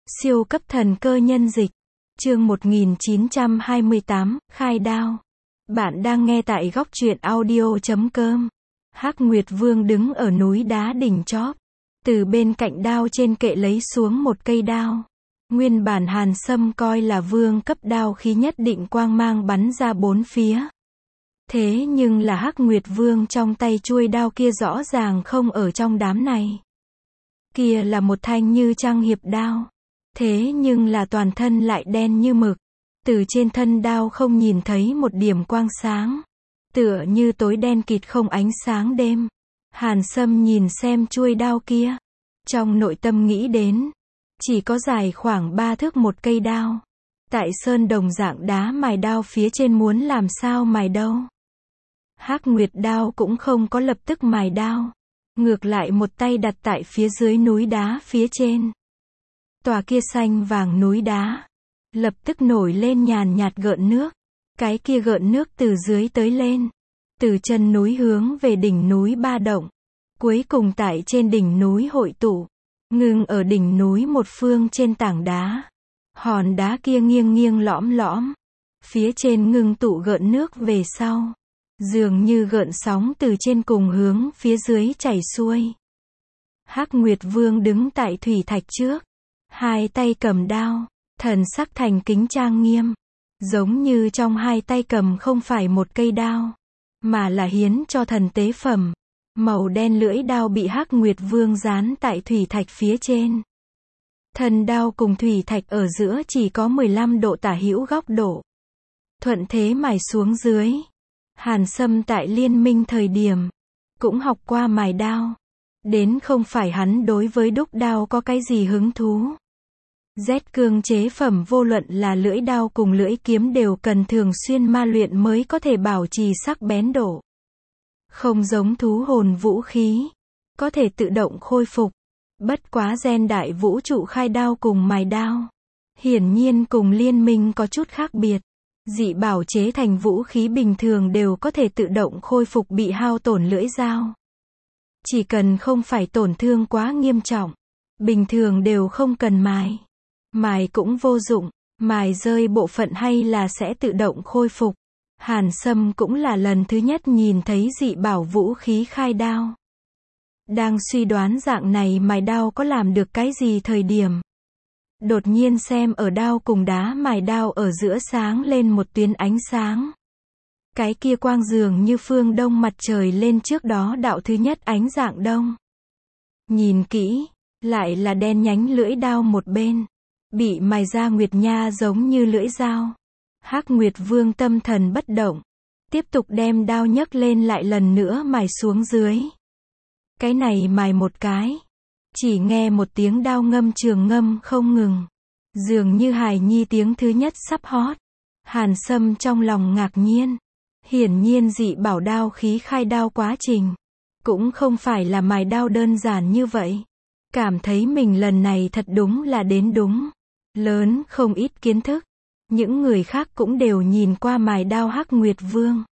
Siêu cấp thần cơ nhân dịch. Chương 1928, khai đao. Bạn đang nghe tại góc truyện audio.com. Hắc Nguyệt Vương đứng ở núi đá đỉnh chóp, từ bên cạnh đao trên kệ lấy xuống một cây đao. Nguyên bản Hàn Sâm coi là vương cấp đao khí nhất định quang mang bắn ra bốn phía. Thế nhưng là Hắc Nguyệt Vương trong tay chuôi đao kia rõ ràng không ở trong đám này. Kia là một thanh như trăng hiệp đao. Thế nhưng là toàn thân lại đen như mực. Từ trên thân đao không nhìn thấy một điểm quang sáng. Tựa như tối đen kịt không ánh sáng đêm. Hàn Sâm nhìn xem chuôi đao kia. Trong nội tâm nghĩ đến. Chỉ có dài khoảng 3 thước một cây đao. Tại sơn đồng dạng đá mài đao phía trên muốn làm sao mài đâu. Hắc Nguyệt đao cũng không có lập tức mài đao. Ngược lại một tay đặt tại phía dưới núi đá phía trên. Tòa kia xanh vàng núi đá. Lập tức nổi lên nhàn nhạt gợn nước. Cái kia gợn nước từ dưới tới lên. Từ chân núi hướng về đỉnh núi ba động. Cuối cùng tại trên đỉnh núi hội tụ. Ngừng ở đỉnh núi một phương trên tảng đá. Hòn đá kia nghiêng nghiêng lõm lõm. Phía trên ngừng tụ gợn nước về sau. Dường như gợn sóng từ trên cùng hướng phía dưới chảy xuôi. Hắc Nguyệt Vương đứng tại thủy thạch trước. Hai tay cầm đao. Thần sắc thành kính trang nghiêm. Giống như trong hai tay cầm không phải một cây đao. Mà là hiến cho thần tế phẩm. Màu đen lưỡi đao bị Hắc Nguyệt Vương dán tại thủy thạch phía trên. Thân đao cùng thủy thạch ở giữa chỉ có 15 độ tả hữu góc độ. Thuận thế mài xuống dưới. Hàn Sâm tại liên minh thời điểm. Cũng học qua mài đao. Đến không phải hắn đối với đúc đao có cái gì hứng thú. Rét cương chế phẩm vô luận là lưỡi đao cùng lưỡi kiếm đều cần thường xuyên ma luyện mới có thể bảo trì sắc bén độ. Không giống thú hồn vũ khí. Có thể tự động khôi phục. Bất quá gen đại vũ trụ khai đao cùng mài đao. Hiển nhiên cùng liên minh có chút khác biệt. Dị bảo chế thành vũ khí bình thường đều có thể tự động khôi phục bị hao tổn lưỡi dao. Chỉ cần không phải tổn thương quá nghiêm trọng. Bình thường đều không cần mài. Mài cũng vô dụng. Mài rơi bộ phận hay là sẽ tự động khôi phục. Hàn Sâm cũng là lần thứ nhất nhìn thấy dị bảo vũ khí khai đao. Đang suy đoán dạng này mài đao có làm được cái gì thời điểm. Đột nhiên xem ở đao cùng đá mài đao ở giữa sáng lên một tuyến ánh sáng. Cái kia quang dường như phương đông mặt trời lên trước đó đạo thứ nhất ánh dạng đông. Nhìn kỹ, lại là đen nhánh lưỡi đao một bên. Bị mài ra nguyệt nha giống như lưỡi dao. Hắc Nguyệt Vương tâm thần bất động. Tiếp tục đem đao nhấc lên lại lần nữa mài xuống dưới. Cái này mài một cái. Chỉ nghe một tiếng đao ngâm trường ngâm không ngừng. Dường như hài nhi tiếng thứ nhất sắp hót. Hàn Sâm trong lòng ngạc nhiên. Hiển nhiên dị bảo đao khí khai đao quá trình. Cũng không phải là mài đao đơn giản như vậy. Cảm thấy mình lần này thật đúng là đến đúng. Lớn không ít kiến thức. Những người khác cũng đều nhìn qua mài đao Hắc Nguyệt Vương.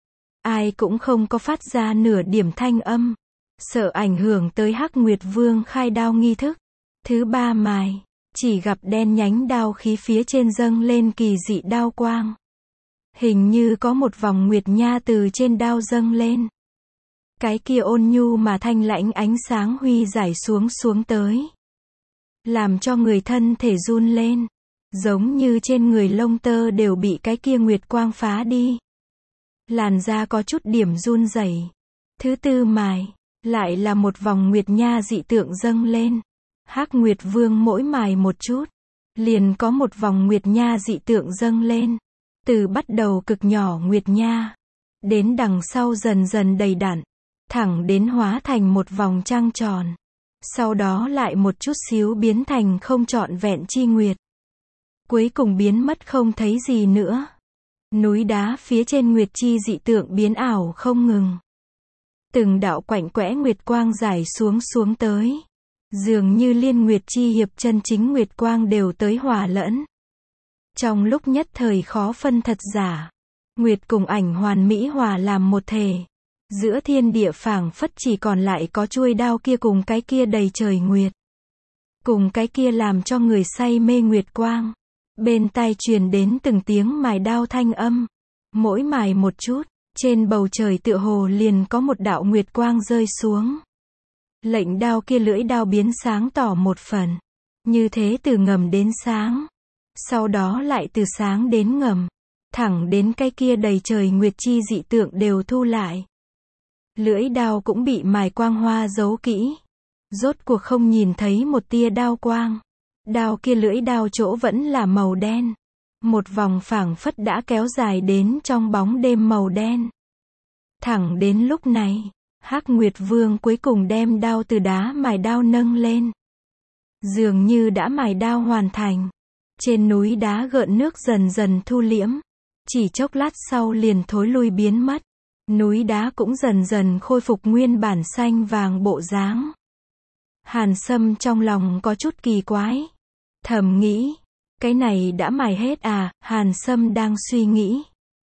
Ai cũng không có phát ra nửa điểm thanh âm. Sợ ảnh hưởng tới Hắc Nguyệt Vương khai đao nghi thức. Thứ ba mài. Chỉ gặp đen nhánh đao khí phía trên dâng lên kỳ dị đao quang. Hình như có một vòng nguyệt nha từ trên đao dâng lên. Cái kia ôn nhu mà thanh lãnh ánh sáng huy giải xuống tới. Làm cho người thân thể run lên. Giống như trên người lông tơ đều bị cái kia nguyệt quang phá đi. Làn da có chút điểm run rẩy. Thứ tư mài. Lại là một vòng nguyệt nha dị tượng dâng lên. Hắc Nguyệt Vương mỗi mài một chút. Liền có một vòng nguyệt nha dị tượng dâng lên. Từ bắt đầu cực nhỏ nguyệt nha. Đến đằng sau dần dần đầy đặn. Thẳng đến hóa thành một vòng trăng tròn. Sau đó lại một chút xíu biến thành không trọn vẹn chi nguyệt. Cuối cùng biến mất không thấy gì nữa. Núi đá phía trên nguyệt chi dị tượng biến ảo không ngừng. Từng đạo quạnh quẽ nguyệt quang rải xuống tới. Dường như liên nguyệt chi hiệp chân chính nguyệt quang đều tới hòa lẫn. Trong lúc nhất thời khó phân thật giả. Nguyệt cùng ảnh hoàn mỹ hòa làm một thể. Giữa thiên địa phảng phất chỉ còn lại có chuôi đao kia cùng cái kia đầy trời nguyệt. cùng cái kia làm cho người say mê nguyệt quang. Bên tai truyền đến từng tiếng mài đao thanh âm. Mỗi mài một chút, trên bầu trời tựa hồ liền có một đạo nguyệt quang rơi xuống. Lệnh đao kia lưỡi đao biến sáng tỏ một phần. Như thế từ ngầm đến sáng. Sau đó lại từ sáng đến ngầm. Thẳng đến cái kia đầy trời nguyệt chi dị tượng đều thu lại. Lưỡi đao cũng bị mài quang hoa giấu kỹ. Rốt cuộc không nhìn thấy một tia đao quang. Đao kia lưỡi đao chỗ vẫn là màu đen. Một vòng phảng phất đã kéo dài đến trong bóng đêm màu đen. Thẳng đến lúc này, Hắc Nguyệt Vương cuối cùng đem đao từ đá mài đao nâng lên. Dường như đã mài đao hoàn thành. Trên núi đá gợn nước dần dần thu liễm. Chỉ chốc lát sau liền thối lui biến mất. Núi đá cũng dần dần khôi phục nguyên bản xanh vàng bộ dáng. Hàn Sâm trong lòng có chút kỳ quái. Thầm nghĩ, cái này đã mài hết à, Hàn Sâm đang suy nghĩ.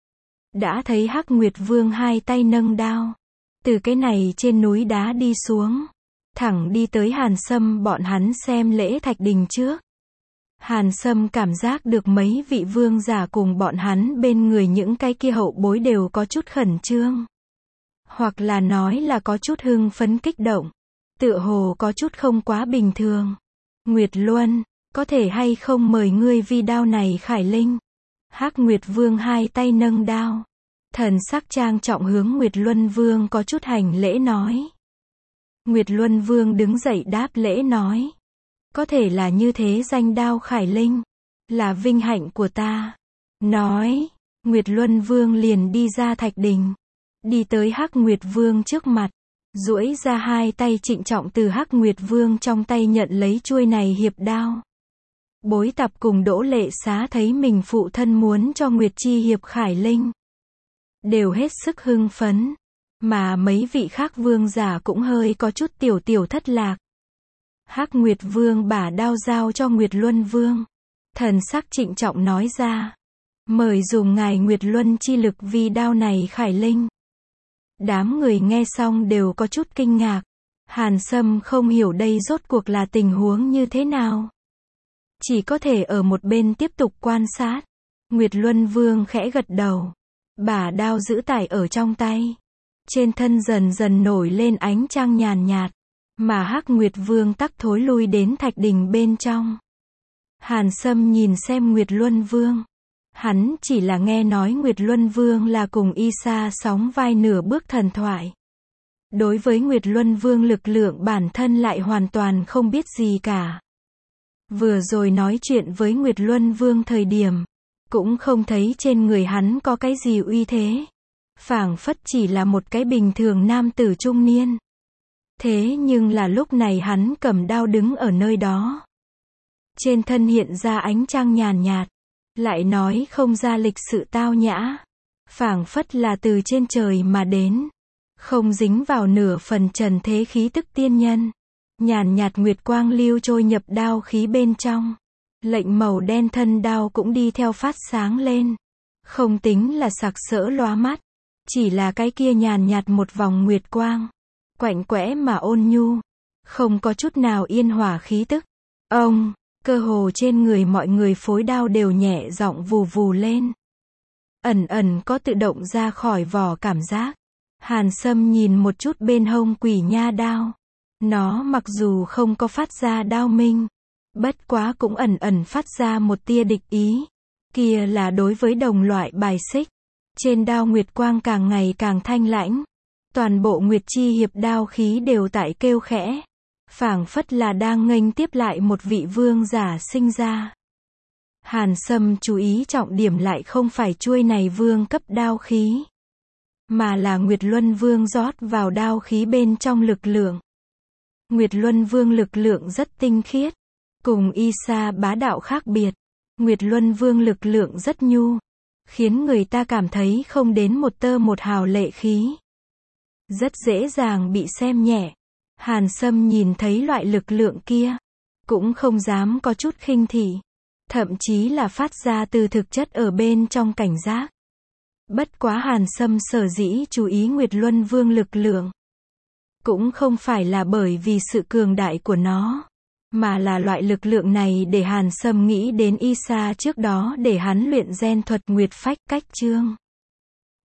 Đã thấy Hắc Nguyệt Vương hai tay nâng đao. Từ cái này trên núi đá đi xuống. Thẳng đi tới Hàn Sâm bọn hắn xem lễ thạch đình trước. Hàn Sâm cảm giác được mấy vị vương giả cùng bọn hắn bên người những cái kia hậu bối đều có chút khẩn trương. Hoặc là nói là có chút hưng phấn kích động. Tựa hồ có chút không quá bình thường. Nguyệt Luân, có thể hay không mời ngươi vi đao này khải linh. Hắc Nguyệt Vương hai tay nâng đao. Thần sắc trang trọng hướng Nguyệt Luân Vương có chút hành lễ nói. Nguyệt Luân Vương đứng dậy đáp lễ nói. Có thể là như thế danh đao khải linh. Là vinh hạnh của ta. Nói, Nguyệt Luân Vương liền đi ra thạch đình. Đi tới Hắc Nguyệt Vương trước mặt. Duỗi ra hai tay trịnh trọng từ Hắc Nguyệt Vương trong tay nhận lấy chuôi này hiệp đao. Bối tập cùng Đỗ Lệ Xá thấy mình phụ thân muốn cho Nguyệt Chi hiệp khải linh. Đều hết sức hưng phấn. Mà mấy vị khác vương giả cũng hơi có chút tiểu thất lạc. Hắc Nguyệt Vương bả đao giao cho Nguyệt Luân Vương. Thần sắc trịnh trọng nói ra. Mời dùng ngài Nguyệt Luân chi lực vì đao này khải linh. Đám người nghe xong đều có chút kinh ngạc. Hàn Sâm không hiểu đây rốt cuộc là tình huống như thế nào. Chỉ có thể ở một bên tiếp tục quan sát. Nguyệt Luân Vương khẽ gật đầu. Bả đao giữ tải ở trong tay. Trên thân dần dần nổi lên ánh trăng nhàn nhạt. Mà Hắc Nguyệt Vương tắc thối lui đến thạch đình bên trong. Hàn Sâm nhìn xem Nguyệt Luân Vương. Hắn chỉ là nghe nói Nguyệt Luân Vương là cùng Y Sa sóng vai nửa bước thần thoại. Đối với Nguyệt Luân Vương lực lượng bản thân lại hoàn toàn không biết gì cả. Vừa rồi nói chuyện với Nguyệt Luân Vương thời điểm, cũng không thấy trên người hắn có cái gì uy thế. Phảng phất chỉ là một cái bình thường nam tử trung niên. Thế nhưng là lúc này hắn cầm đao đứng ở nơi đó. Trên thân hiện ra ánh trăng nhàn nhạt. Lại nói không ra lịch sự tao nhã. Phảng phất là từ trên trời mà đến. Không dính vào nửa phần trần thế khí tức tiên nhân. Nhàn nhạt nguyệt quang lưu trôi nhập đao khí bên trong. Lệnh màu đen thân đao cũng đi theo phát sáng lên. Không tính là sặc sỡ lóa mắt. Chỉ là cái kia nhàn nhạt một vòng nguyệt quang. Quạnh quẽ mà ôn nhu. Không có chút nào yên hòa khí tức. Ông, cơ hồ trên người mọi người phối đao đều nhẹ giọng vù vù lên. Ẩn ẩn có tự động ra khỏi vỏ cảm giác. Hàn Sâm nhìn một chút bên hông quỷ nha đao. Nó mặc dù không có phát ra đao minh. Bất quá cũng ẩn ẩn phát ra một tia địch ý. Kia là đối với đồng loại bài xích. Trên đao nguyệt quang càng ngày càng thanh lãnh. Toàn bộ Nguyệt Chi hiệp đao khí đều tại kêu khẽ. Phảng phất là đang nghênh tiếp lại một vị vương giả sinh ra. Hàn Sâm chú ý trọng điểm lại không phải chuôi này vương cấp đao khí. Mà là Nguyệt Luân Vương rót vào đao khí bên trong lực lượng. Nguyệt Luân Vương lực lượng rất tinh khiết. Cùng Y Sa bá đạo khác biệt. Nguyệt Luân Vương lực lượng rất nhu. Khiến người ta cảm thấy không đến một tơ một hào lệ khí. Rất dễ dàng bị xem nhẹ. Hàn Sâm nhìn thấy loại lực lượng kia. Cũng không dám có chút khinh thị. Thậm chí là phát ra từ thực chất ở bên trong cảnh giác. Bất quá Hàn Sâm sở dĩ chú ý Nguyệt Luân Vương lực lượng. Cũng không phải là bởi vì sự cường đại của nó. Mà là loại lực lượng này để Hàn Sâm nghĩ đến Isa trước đó để hắn luyện gen thuật nguyệt phách cách chương.